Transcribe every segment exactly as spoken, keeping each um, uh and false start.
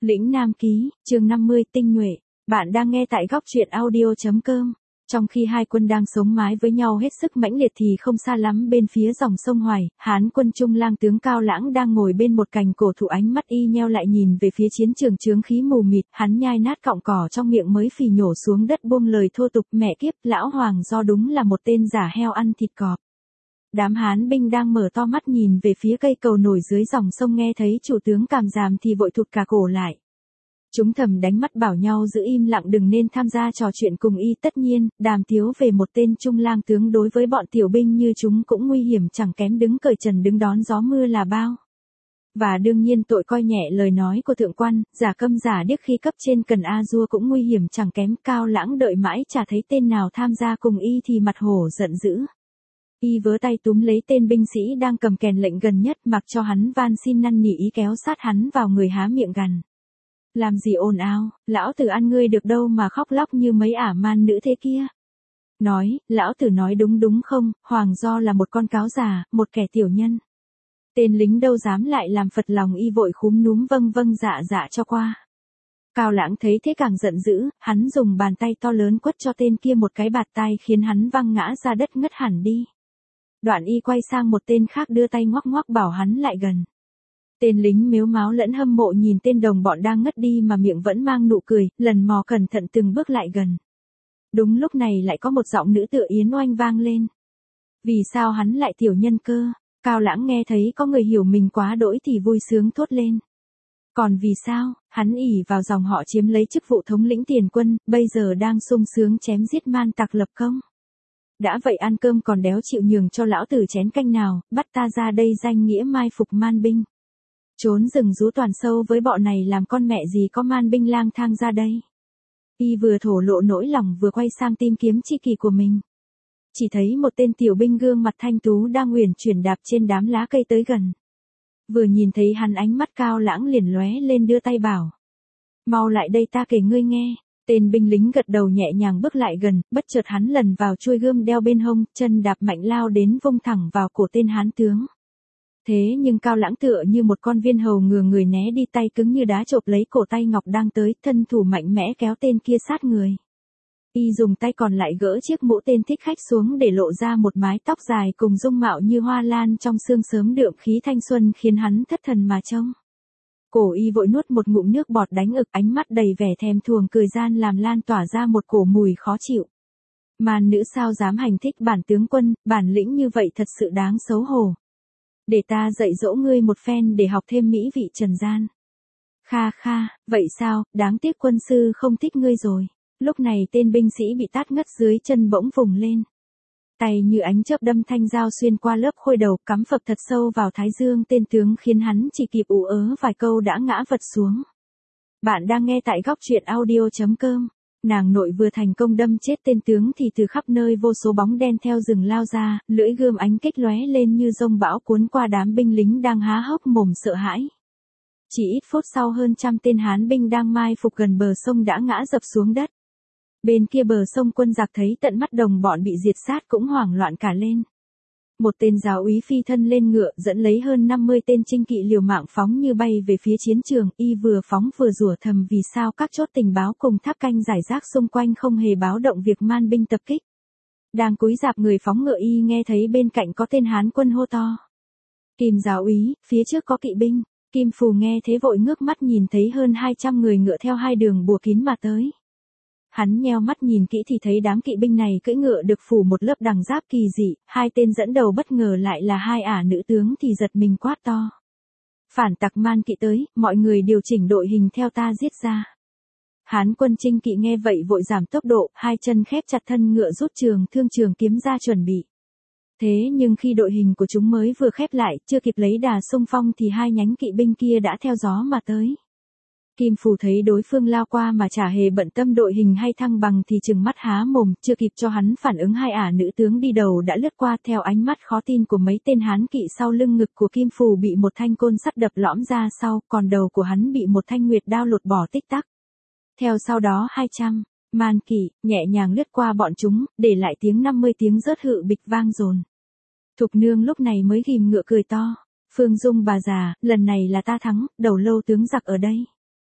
Lĩnh Nam Ký, chương năm mươi, tinh nhuệ. Bạn đang nghe tại góc truyện audio chấm com. Trong khi hai quân đang sống mái với nhau hết sức mãnh liệt thì không xa lắm bên phía dòng sông Hoài, Hán quân Trung Lang tướng Cao Lãng đang ngồi bên một cành cổ thụ, ánh mắt y nheo lại nhìn về phía chiến trường chướng khí mù mịt, hắn nhai nát cọng cỏ trong miệng mới phì nhổ xuống đất buông lời thô tục: mẹ kiếp, lão Hoàng do đúng là một tên giả heo ăn thịt cọp. Đám Hán binh đang mở to mắt nhìn về phía cây cầu nổi dưới dòng sông, nghe thấy chủ tướng Càm Ràm thì vội thụt cả cổ lại. Chúng thầm đánh mắt bảo nhau giữ im lặng đừng nên tham gia trò chuyện cùng y. Tất nhiên, đàm tiếu về một tên Trung Lang tướng đối với bọn tiểu binh như chúng cũng nguy hiểm chẳng kém đứng cởi trần đứng đón gió mưa là bao. Và đương nhiên tội coi nhẹ lời nói của thượng quan, giả câm giả điếc khi cấp trên cần a dua cũng nguy hiểm chẳng kém. Cao Lãng đợi mãi chả thấy tên nào tham gia cùng y thì mặt hổ giận dữ. Y vớ tay túm lấy tên binh sĩ đang cầm kèn lệnh gần nhất, mặc cho hắn van xin năn nỉ, ý kéo sát hắn vào người há miệng gằn: làm gì ồn ào, lão tử ăn ngươi được đâu mà khóc lóc như mấy ả man nữ thế kia. Nói, lão tử nói đúng đúng không? Hoàng do là một con cáo già, một kẻ tiểu nhân. Tên lính đâu dám lại làm phật lòng, y vội khúm núm vâng vâng dạ dạ cho qua. Cao Lãng thấy thế càng giận dữ, hắn dùng bàn tay to lớn quất cho tên kia một cái bạt tai khiến hắn văng ngã ra đất ngất hẳn đi. Đoạn y quay sang một tên khác đưa tay ngoắc ngoắc bảo hắn lại gần. Tên lính mếu máo lẫn hâm mộ nhìn tên đồng bọn đang ngất đi mà miệng vẫn mang nụ cười, lần mò cẩn thận từng bước lại gần. Đúng lúc này lại có một giọng nữ tựa yến oanh vang lên. Vì sao hắn lại tiểu nhân cơ? Cao Lãng nghe thấy có người hiểu mình quá đỗi thì vui sướng thốt lên. Còn vì sao? Hắn ỷ vào dòng họ chiếm lấy chức vụ thống lĩnh tiền quân, bây giờ đang sung sướng chém giết man tặc lập công. Đã vậy ăn cơm còn đéo chịu nhường cho lão tử chén canh nào, bắt ta ra đây danh nghĩa mai phục man binh. Trốn rừng rú toàn sâu với bọn này làm con mẹ gì có man binh lang thang ra đây. Y vừa thổ lộ nỗi lòng vừa quay sang tìm kiếm tri kỷ của mình. Chỉ thấy một tên tiểu binh gương mặt thanh tú đang uyển chuyển đạp trên đám lá cây tới gần. Vừa nhìn thấy hắn ánh mắt Cao Lãng liền lóe lên đưa tay bảo: mau lại đây ta kể ngươi nghe. Tên binh lính gật đầu nhẹ nhàng bước lại gần, bất chợt hắn lần vào chuôi gươm đeo bên hông, chân đạp mạnh lao đến vung thẳng vào cổ tên Hán tướng. Thế nhưng Cao Lãng tựa như một con viên hầu ngừa người né đi, tay cứng như đá chộp lấy cổ tay ngọc đang tới, thân thủ mạnh mẽ kéo tên kia sát người. Y dùng tay còn lại gỡ chiếc mũ tên thích khách xuống để lộ ra một mái tóc dài cùng dung mạo như hoa lan trong sương sớm đượm khí thanh xuân khiến hắn thất thần mà trông. Cổ y vội nuốt một ngụm nước bọt đánh ực, ánh mắt đầy vẻ thèm thuồng cười gian làm lan tỏa ra một cổ mùi khó chịu. Man nữ sao dám hành thích bản tướng quân, bản lĩnh như vậy thật sự đáng xấu hổ. Để ta dạy dỗ ngươi một phen để học thêm mỹ vị trần gian. Kha kha, vậy sao, đáng tiếc quân sư không thích ngươi rồi. Lúc này tên binh sĩ bị tát ngất dưới chân bỗng vùng lên. Tay như ánh chớp đâm thanh dao xuyên qua lớp khôi đầu, cắm phập thật sâu vào thái dương tên tướng khiến hắn chỉ kịp ú ớ vài câu đã ngã vật xuống. Bạn đang nghe tại góc truyện audio chấm com. Nàng nội vừa thành công đâm chết tên tướng thì từ khắp nơi vô số bóng đen theo rừng lao ra, lưỡi gươm ánh kích lóe lên như dông bão cuốn qua đám binh lính đang há hốc mồm sợ hãi. Chỉ ít phút sau hơn trăm tên Hán binh đang mai phục gần bờ sông đã ngã dập xuống đất. Bên kia bờ sông quân giặc thấy tận mắt đồng bọn bị diệt sát cũng hoảng loạn cả lên. Một tên giáo úy phi thân lên ngựa dẫn lấy hơn năm mươi tên chinh kỵ liều mạng phóng như bay về phía chiến trường. Y vừa phóng vừa rủa thầm vì sao các chốt tình báo cùng tháp canh giải rác xung quanh không hề báo động việc man binh tập kích. Đang cúi rạp người phóng ngựa y nghe thấy bên cạnh có tên Hán quân hô to: Kim giáo úy, phía trước có kỵ binh. Kim Phù nghe thế vội ngước mắt nhìn thấy hơn hai trăm người ngựa theo hai đường bùa kín mà tới. Hắn nheo mắt nhìn kỹ thì thấy đám kỵ binh này cưỡi ngựa được phủ một lớp đằng giáp kỳ dị, hai tên dẫn đầu bất ngờ lại là hai ả nữ tướng thì giật mình quát to: phản tặc man kỵ tới, mọi người điều chỉnh đội hình theo ta giết ra. Hán quân chinh kỵ nghe vậy vội giảm tốc độ, hai chân khép chặt thân ngựa rút trường thương trường kiếm ra chuẩn bị. Thế nhưng khi đội hình của chúng mới vừa khép lại, chưa kịp lấy đà xung phong thì hai nhánh kỵ binh kia đã theo gió mà tới. Kim Phù thấy đối phương lao qua mà chả hề bận tâm đội hình hay thăng bằng thì trừng mắt há mồm, chưa kịp cho hắn phản ứng hai ả nữ tướng đi đầu đã lướt qua. Theo ánh mắt khó tin của mấy tên Hán kỵ, sau lưng ngực của Kim Phù bị một thanh côn sắt đập lõm ra sau, còn đầu của hắn bị một thanh nguyệt đao lột bỏ tích tắc. Theo sau đó hai trăm man kỵ nhẹ nhàng lướt qua bọn chúng, để lại tiếng năm mươi tiếng rớt hự bịch vang dồn. Thục nương lúc này mới ghim ngựa cười to: Phương Dung bà già, lần này là ta thắng, đầu lâu tướng giặc ở đây.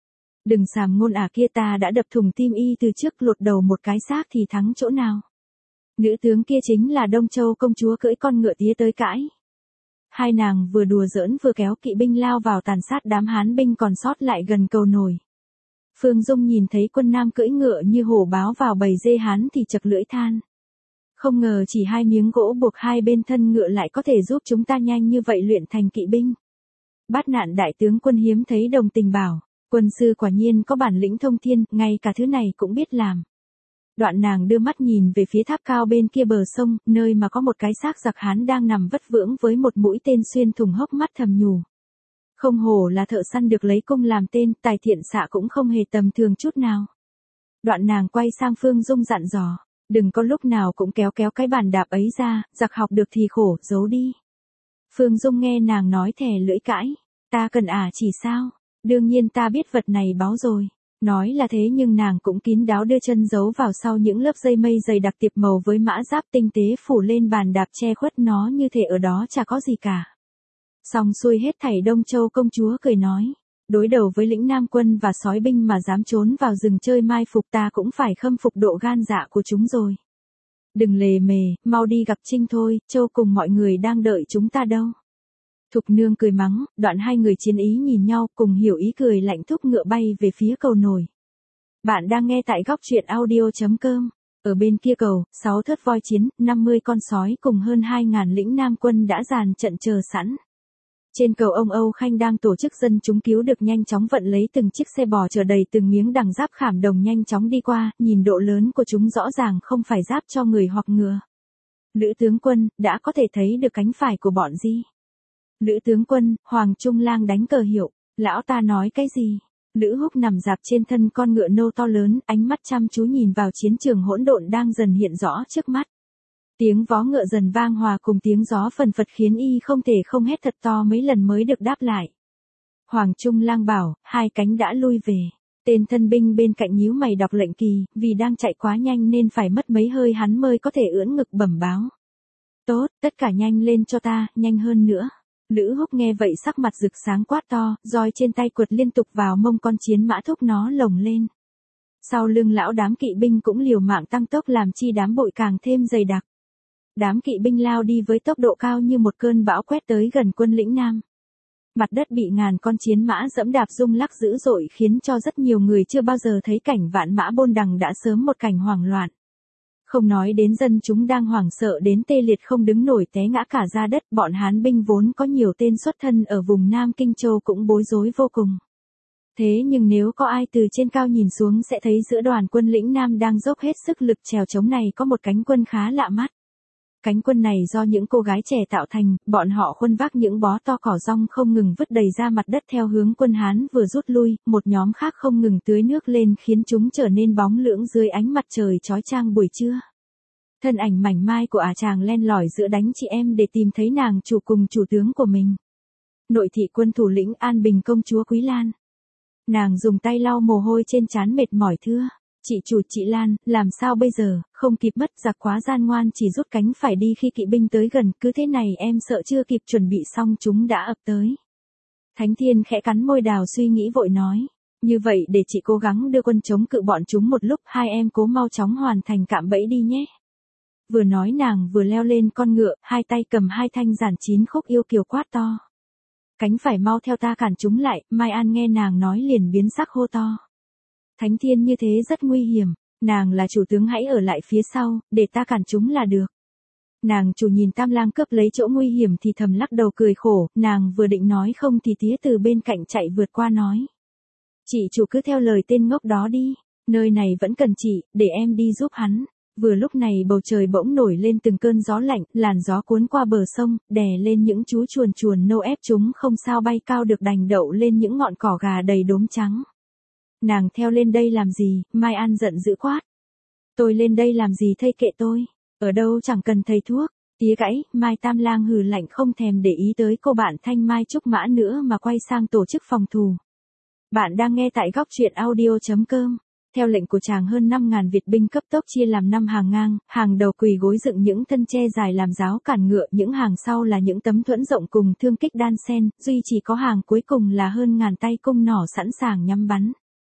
Đừng sàm ngôn à kia, ta đã đập thùng tim y từ trước, lột đầu một cái xác thì thắng chỗ nào. Nữ tướng kia chính là Đông Châu công chúa cưỡi con ngựa tía tới cãi. Hai nàng vừa đùa giỡn vừa kéo kỵ binh lao vào tàn sát đám Hán binh còn sót lại gần cầu nổi. Phương Dung nhìn thấy quân Nam cưỡi ngựa như hổ báo vào bầy dê Hán thì chật lưỡi than. Không ngờ chỉ hai miếng gỗ buộc hai bên thân ngựa lại có thể giúp chúng ta nhanh như vậy luyện thành kỵ binh. Bát Nạn đại tướng quân hiếm thấy đồng tình bảo, quân sư quả nhiên có bản lĩnh thông thiên, ngay cả thứ này cũng biết làm. Đoạn nàng đưa mắt nhìn về phía tháp cao bên kia bờ sông, nơi mà có một cái xác giặc Hán đang nằm vất vưởng với một mũi tên xuyên thủng hốc mắt, thầm nhủ. Không hổ là thợ săn được lấy cung làm tên, tài thiện xạ cũng không hề tầm thường chút nào. Đoạn nàng quay sang Phương Dung dặn dò, đừng có lúc nào cũng kéo kéo cái bàn đạp ấy ra, giặc học được thì khổ, giấu đi. Phương Dung nghe nàng nói thè lưỡi cãi, ta cần à chỉ sao, đương nhiên ta biết vật này báo rồi. Nói là thế nhưng nàng cũng kín đáo đưa chân giấu vào sau những lớp dây mây dày đặc tiệp màu với mã giáp tinh tế phủ lên bàn đạp che khuất nó như thể ở đó chả có gì cả. Xong xuôi hết thảy, Đông Châu công chúa cười nói, đối đầu với lĩnh Nam quân và sói binh mà dám trốn vào rừng chơi mai phục, ta cũng phải khâm phục độ gan dạ của chúng rồi. Đừng lề mề, mau đi gặp Trinh thôi, Châu cùng mọi người đang đợi chúng ta đâu. Thục nương cười mắng, đoạn hai người chiến ý nhìn nhau, cùng hiểu ý cười lạnh thúc ngựa bay về phía cầu nổi. Bạn đang nghe tại góc truyện audio chấm com. Ở bên kia cầu, sáu thớt voi chiến, năm mươi con sói cùng hơn hai ngàn lĩnh Nam quân đã dàn trận chờ sẵn. Trên cầu ông Âu Khanh đang tổ chức dân chúng cứu được nhanh chóng vận lấy từng chiếc xe bò chở đầy từng miếng đằng giáp khảm đồng nhanh chóng đi qua, nhìn độ lớn của chúng rõ ràng không phải giáp cho người hoặc ngựa. Lữ tướng quân, đã có thể thấy được cánh phải của bọn gì? Lữ tướng quân, Hoàng Trung Lang đánh cờ hiệu, lão ta nói cái gì? Lữ Húc nằm dạp trên thân con ngựa nâu to lớn, ánh mắt chăm chú nhìn vào chiến trường hỗn độn đang dần hiện rõ trước mắt. Tiếng vó ngựa dần vang hòa cùng tiếng gió phần phật khiến y không thể không hét thật to mấy lần mới được đáp lại. Hoàng Trung Lang bảo, hai cánh đã lui về. Tên thân binh bên cạnh nhíu mày đọc lệnh kỳ, vì đang chạy quá nhanh nên phải mất mấy hơi hắn mới có thể ưỡn ngực bẩm báo. Tốt, tất cả nhanh lên cho ta, nhanh hơn nữa. Lữ Húc nghe vậy sắc mặt rực sáng quát to, roi trên tay quật liên tục vào mông con chiến mã thúc nó lồng lên. Sau lưng lão đám kỵ binh cũng liều mạng tăng tốc làm chi đám bụi càng thêm dày đặc. Đám kỵ binh lao đi với tốc độ cao như một cơn bão quét tới gần quân lĩnh Nam. Mặt đất bị ngàn con chiến mã dẫm đạp rung lắc dữ dội khiến cho rất nhiều người chưa bao giờ thấy cảnh vạn mã bôn đằng đã sớm một cảnh hoảng loạn. Không nói đến dân chúng đang hoảng sợ đến tê liệt không đứng nổi té ngã cả ra đất, bọn Hán binh vốn có nhiều tên xuất thân ở vùng Nam Kinh Châu cũng bối rối vô cùng. Thế nhưng nếu có ai từ trên cao nhìn xuống sẽ thấy giữa đoàn quân lĩnh Nam đang dốc hết sức lực trèo chống này có một cánh quân khá lạ mắt. Cánh quân này do những cô gái trẻ tạo thành, bọn họ khuân vác những bó to cỏ rong không ngừng vứt đầy ra mặt đất theo hướng quân Hán vừa rút lui, một nhóm khác không ngừng tưới nước lên khiến chúng trở nên bóng lưỡng dưới ánh mặt trời chói chang buổi trưa. Thân ảnh mảnh mai của ả chàng len lỏi giữa đánh chị em để tìm thấy nàng chủ cùng chủ tướng của mình. Nội thị quân thủ lĩnh An Bình công chúa Quý Lan. Nàng dùng tay lau mồ hôi trên trán mệt mỏi thưa. Chị chủ chị Lan, làm sao bây giờ, không kịp mất, giặc quá gian ngoan chỉ rút cánh phải đi khi kỵ binh tới gần, cứ thế này em sợ chưa kịp chuẩn bị xong chúng đã ập tới. Thánh Thiên khẽ cắn môi đào suy nghĩ vội nói, như vậy để chị cố gắng đưa quân chống cự bọn chúng một lúc, hai em cố mau chóng hoàn thành cạm bẫy đi nhé. Vừa nói nàng vừa leo lên con ngựa, hai tay cầm hai thanh giản chín khúc yêu kiều quát to. Cánh phải mau theo ta cản chúng lại, Mai An nghe nàng nói liền biến sắc hô to. Thánh Thiên như thế rất nguy hiểm, nàng là chủ tướng hãy ở lại phía sau, để ta cản chúng là được. Nàng chủ nhìn Tam Lang cướp lấy chỗ nguy hiểm thì thầm lắc đầu cười khổ, nàng vừa định nói không thì tía từ bên cạnh chạy vượt qua nói. Chị chủ cứ theo lời tên ngốc đó đi, nơi này vẫn cần chị, để em đi giúp hắn. Vừa lúc này bầu trời bỗng nổi lên từng cơn gió lạnh, làn gió cuốn qua bờ sông, đè lên những chú chuồn chuồn nâu ép chúng không sao bay cao được đành đậu lên những ngọn cỏ gà đầy đốm trắng. Nàng theo lên đây làm gì, Mai An giận dữ quát. Tôi lên đây làm gì thây kệ tôi, ở đâu chẳng cần thầy thuốc, tía gãy, Mai Tam Lang hừ lạnh không thèm để ý tới cô bạn Thanh Mai Trúc Mã nữa mà quay sang tổ chức phòng thủ. Bạn đang nghe tại góc truyện audio chấm com. Theo lệnh của chàng hơn năm ngàn Việt binh cấp tốc chia làm năm hàng ngang, hàng đầu quỳ gối dựng những thân tre dài làm giáo cản ngựa, những hàng sau là những tấm thuẫn rộng cùng thương kích đan sen, duy chỉ có hàng cuối cùng là hơn ngàn tay cung nỏ sẵn sàng nhắm bắn.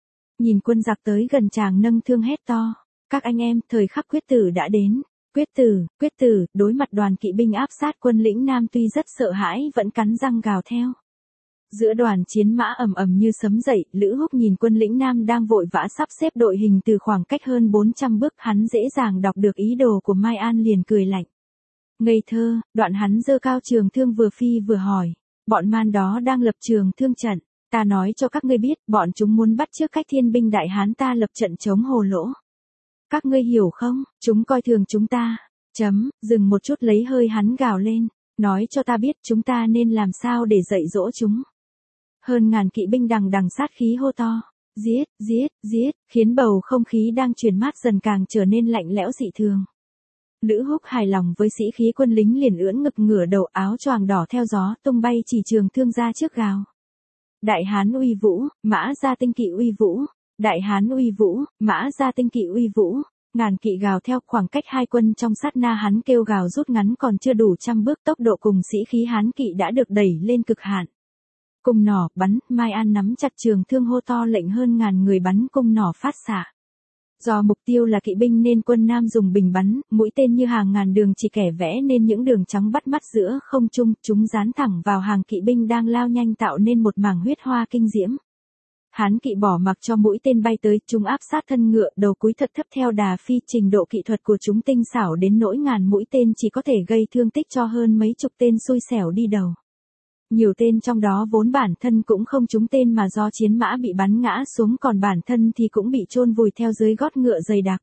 Nhìn quân giặc tới gần chàng nâng thương hét to. Các anh em, thời khắc quyết tử đã đến. Quyết tử, quyết tử, đối mặt đoàn kỵ binh áp sát quân lĩnh Nam tuy rất sợ hãi vẫn cắn răng gào theo. Giữa đoàn chiến mã ầm ầm như sấm dậy, Lữ Húc nhìn quân lĩnh Nam đang vội vã sắp xếp đội hình từ khoảng cách hơn bốn trăm bước, hắn dễ dàng đọc được ý đồ của Mai An liền cười lạnh. Ngây thơ, đoạn hắn giơ cao trường thương vừa phi vừa hỏi. Bọn man đó đang lập trường thương trận, ta nói cho các ngươi biết, bọn chúng muốn bắt chước cách thiên binh đại hán ta lập trận chống Hồ Lỗ. Các ngươi hiểu không, chúng coi thường chúng ta. Chấm, dừng một chút lấy hơi hắn gào lên, nói cho ta biết chúng ta nên làm sao để dạy dỗ chúng. Hơn ngàn kỵ binh đằng đằng sát khí hô to, giết, giết, giết, khiến bầu không khí đang truyền mát dần càng trở nên lạnh lẽo dị thường. Lữ Húc hài lòng với sĩ khí quân lính liền ưỡn ngực ngửa đầu, áo choàng đỏ theo gió tung bay, chỉ trường thương ra trước gào. Đại hán uy vũ, mã ra tinh kỵ uy vũ. Đại hán uy vũ, mã ra tinh kỵ uy vũ. Ngàn kỵ gào theo, khoảng cách hai quân trong sát na hắn kêu gào rút ngắn còn chưa đủ trăm bước, tốc độ cùng sĩ khí hán kỵ đã được đẩy lên cực hạn. Cung nỏ bắn, Mai An nắm chặt trường thương hô to lệnh hơn ngàn người bắn cung nỏ phát xạ. Do mục tiêu là kỵ binh nên quân Nam dùng bình bắn, mũi tên như hàng ngàn đường chỉ kẻ vẽ nên những đường trắng bắt mắt giữa không trung, chúng dán thẳng vào hàng kỵ binh đang lao nhanh tạo nên một mảng huyết hoa kinh diễm. Hán kỵ bỏ mặc cho mũi tên bay tới, chúng áp sát thân ngựa, đầu cúi thật thấp theo đà phi, trình độ kỹ thuật của chúng tinh xảo đến nỗi ngàn mũi tên chỉ có thể gây thương tích cho hơn mấy chục tên xui xẻo đi đầu. Nhiều tên trong đó vốn bản thân cũng không trúng tên mà do chiến mã bị bắn ngã xuống, còn bản thân thì cũng bị chôn vùi theo dưới gót ngựa dày đặc.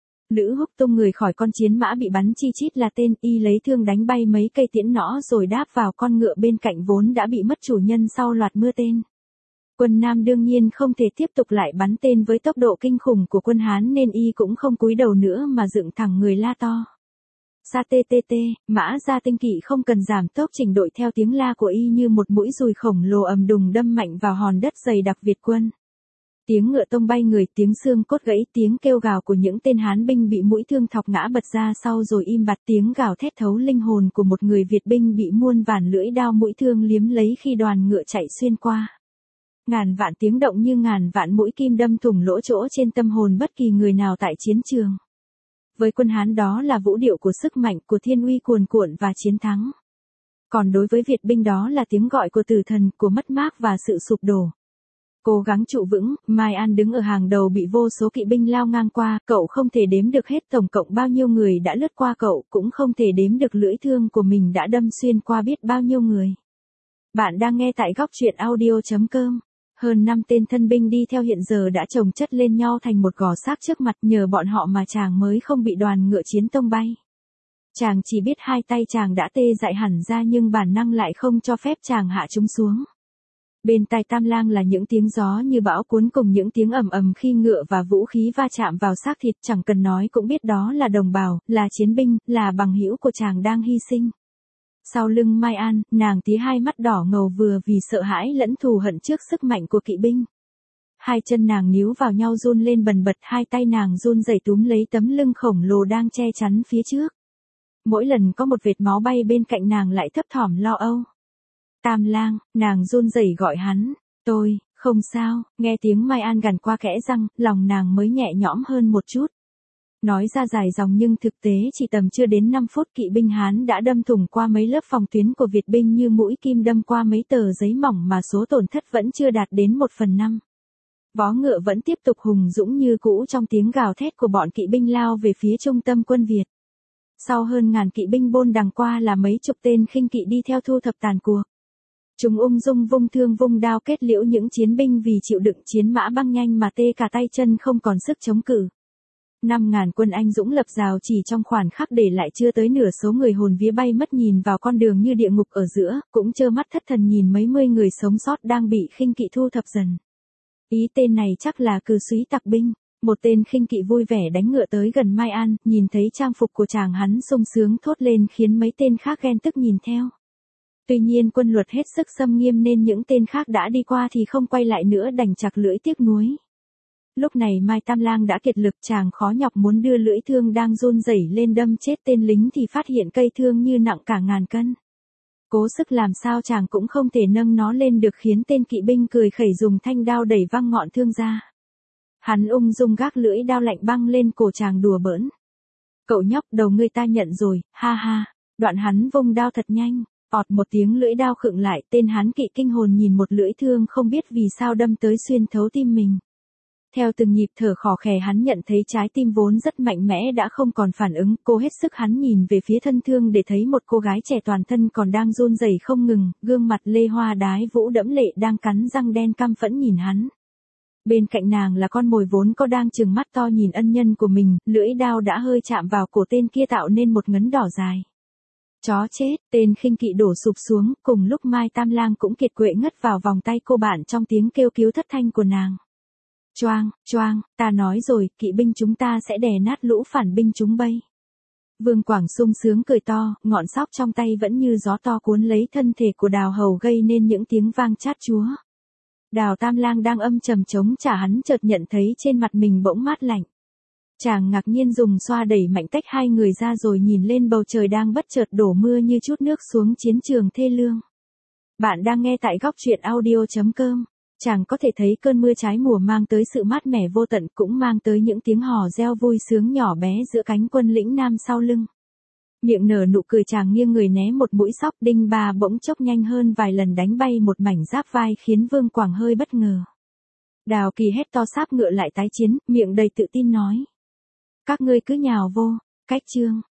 Lữ Húc tung người khỏi con chiến mã bị bắn chi chít là tên, y lấy thương đánh bay mấy cây tiễn nỏ rồi đáp vào con ngựa bên cạnh vốn đã bị mất chủ nhân sau loạt mưa tên. Quân Nam đương nhiên không thể tiếp tục lại bắn tên với tốc độ kinh khủng của quân Hán nên y cũng không cúi đầu nữa mà dựng thẳng người la to. Sa tê tê tê, mã ra tinh kỵ không cần giảm tốc chỉnh đội theo tiếng la của y như một mũi dùi khổng lồ ầm đùng đâm mạnh vào hòn đất dày đặc Việt quân. Tiếng ngựa tông bay người, tiếng xương cốt gãy, tiếng kêu gào của những tên Hán binh bị mũi thương thọc ngã bật ra sau rồi im bặt, tiếng gào thét thấu linh hồn của một người Việt binh bị muôn vàn lưỡi đao mũi thương liếm lấy khi đoàn ngựa chạy xuyên qua. Ngàn vạn tiếng động như ngàn vạn mũi kim đâm thủng lỗ chỗ trên tâm hồn bất kỳ người nào tại chiến trường. Với quân Hán đó là vũ điệu của sức mạnh, của thiên uy cuồn cuộn và chiến thắng. Còn đối với Việt binh đó là tiếng gọi của tử thần, của mất mát và sự sụp đổ. Cố gắng trụ vững, Mai An đứng ở hàng đầu bị vô số kỵ binh lao ngang qua, cậu không thể đếm được hết tổng cộng bao nhiêu người đã lướt qua cậu, cũng không thể đếm được lưỡi thương của mình đã đâm xuyên qua biết bao nhiêu người. Bạn đang nghe tại góc truyện audio chấm com. Hơn năm tên thân binh đi theo hiện giờ đã chồng chất lên nhau thành một gò xác trước mặt, nhờ bọn họ mà chàng mới không bị đoàn ngựa chiến tông bay. Chàng chỉ biết hai tay chàng đã tê dại hẳn ra nhưng bản năng lại không cho phép chàng hạ chúng xuống. Bên tai Tam Lang là những tiếng gió như bão cuốn cùng những tiếng ầm ầm khi ngựa và vũ khí va chạm vào xác thịt, chẳng cần nói cũng biết đó là đồng bào, là chiến binh, là bằng hữu của chàng đang hy sinh. Sau lưng Mai An, nàng tí hai mắt đỏ ngầu vừa vì sợ hãi lẫn thù hận trước sức mạnh của kỵ binh. Hai chân nàng níu vào nhau run lên bần bật, hai tay nàng run rẩy túm lấy tấm lưng khổng lồ đang che chắn phía trước. Mỗi lần có một vệt máu bay bên cạnh nàng lại thấp thỏm lo âu. Tam Lang, nàng run rẩy gọi hắn, tôi, không sao, nghe tiếng Mai An gằn qua kẽ răng, lòng nàng mới nhẹ nhõm hơn một chút. Nói ra dài dòng nhưng thực tế chỉ tầm chưa đến năm phút kỵ binh Hán đã đâm thủng qua mấy lớp phòng tuyến của Việt binh như mũi kim đâm qua mấy tờ giấy mỏng mà số tổn thất vẫn chưa đạt đến một phần năm. Vó ngựa vẫn tiếp tục hùng dũng như cũ trong tiếng gào thét của bọn kỵ binh lao về phía trung tâm quân Việt. Sau hơn ngàn kỵ binh bôn đằng qua là mấy chục tên khinh kỵ đi theo thu thập tàn cuộc. Chúng ung dung vung thương vung đao kết liễu những chiến binh vì chịu đựng chiến mã băng nhanh mà tê cả tay chân không còn sức chống cự. Năm ngàn quân anh dũng lập rào chỉ trong khoảnh khắc để lại chưa tới nửa số người hồn vía bay mất nhìn vào con đường như địa ngục ở giữa, cũng trơ mắt thất thần nhìn mấy mươi người sống sót đang bị khinh kỵ thu thập dần. Ý tên này chắc là cừ súy tặc binh. Một tên khinh kỵ vui vẻ đánh ngựa tới gần Mai An, nhìn thấy trang phục của chàng hắn sung sướng thốt lên khiến mấy tên khác ghen tức nhìn theo. Tuy nhiên quân luật hết sức xâm nghiêm nên những tên khác đã đi qua thì không quay lại nữa đành chặt lưỡi tiếc nuối. Lúc này Mai Tam Lang đã kiệt lực, chàng khó nhọc muốn đưa lưỡi thương đang run rẩy lên đâm chết tên lính thì phát hiện cây thương như nặng cả ngàn cân. Cố sức làm sao chàng cũng không thể nâng nó lên được khiến tên kỵ binh cười khẩy dùng thanh đao đẩy văng ngọn thương ra. Hắn ung dung gác lưỡi đao lạnh băng lên cổ chàng đùa bỡn. Cậu nhóc, đầu ngươi ta nhận rồi, ha ha. Đoạn hắn vung đao thật nhanh, ọt một tiếng lưỡi đao khựng lại, tên hán kỵ kinh hồn nhìn một lưỡi thương không biết vì sao đâm tới xuyên thấu tim mình. Theo từng nhịp thở khò khè hắn nhận thấy trái tim vốn rất mạnh mẽ đã không còn phản ứng, cố hết sức hắn nhìn về phía thân thương để thấy một cô gái trẻ toàn thân còn đang run rẩy không ngừng, gương mặt lê hoa đái vũ đẫm lệ đang cắn răng đen căm phẫn nhìn hắn. Bên cạnh nàng là con mồi vốn có đang trừng mắt to nhìn ân nhân của mình, lưỡi đao đã hơi chạm vào cổ tên kia tạo nên một ngấn đỏ dài. Chó chết, tên khinh kỵ đổ sụp xuống, cùng lúc Mai Tam Lang cũng kiệt quệ ngất vào vòng tay cô bạn trong tiếng kêu cứu thất thanh của nàng. Choang, choang, ta nói rồi, kỵ binh chúng ta sẽ đè nát lũ phản binh chúng bây. Vương Quảng sung sướng cười to, ngọn sóc trong tay vẫn như gió to cuốn lấy thân thể của Đào Hầu gây nên những tiếng vang chát chúa. Đào Tam Lang đang âm trầm chống trả hắn chợt nhận thấy trên mặt mình bỗng mát lạnh. Chàng ngạc nhiên dùng xoa đẩy mạnh tách hai người ra rồi nhìn lên bầu trời đang bất chợt đổ mưa như chút nước xuống chiến trường thê lương. Bạn đang nghe tại góc truyện audio chấm com. Chàng có thể thấy cơn mưa trái mùa mang tới sự mát mẻ vô tận cũng mang tới những tiếng hò reo vui sướng nhỏ bé giữa cánh quân lĩnh nam sau lưng. Miệng nở nụ cười chàng nghiêng người né một mũi sóc đinh ba bỗng chốc nhanh hơn vài lần đánh bay một mảnh giáp vai khiến Vương Quảng hơi bất ngờ. Đào Kỳ hét to sáp ngựa lại tái chiến, miệng đầy tự tin nói. Các ngươi cứ nhào vô, cách chương.